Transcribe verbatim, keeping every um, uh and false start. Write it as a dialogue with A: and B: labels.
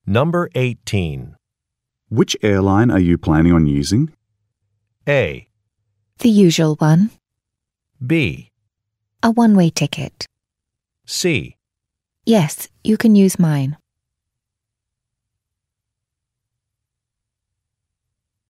A: Number eighteen.
B: Which airline are you planning on using?
A: A.
C: The usual one.
A: B.
C: A one-way ticket.
A: C.
C: Yes, you can use mine.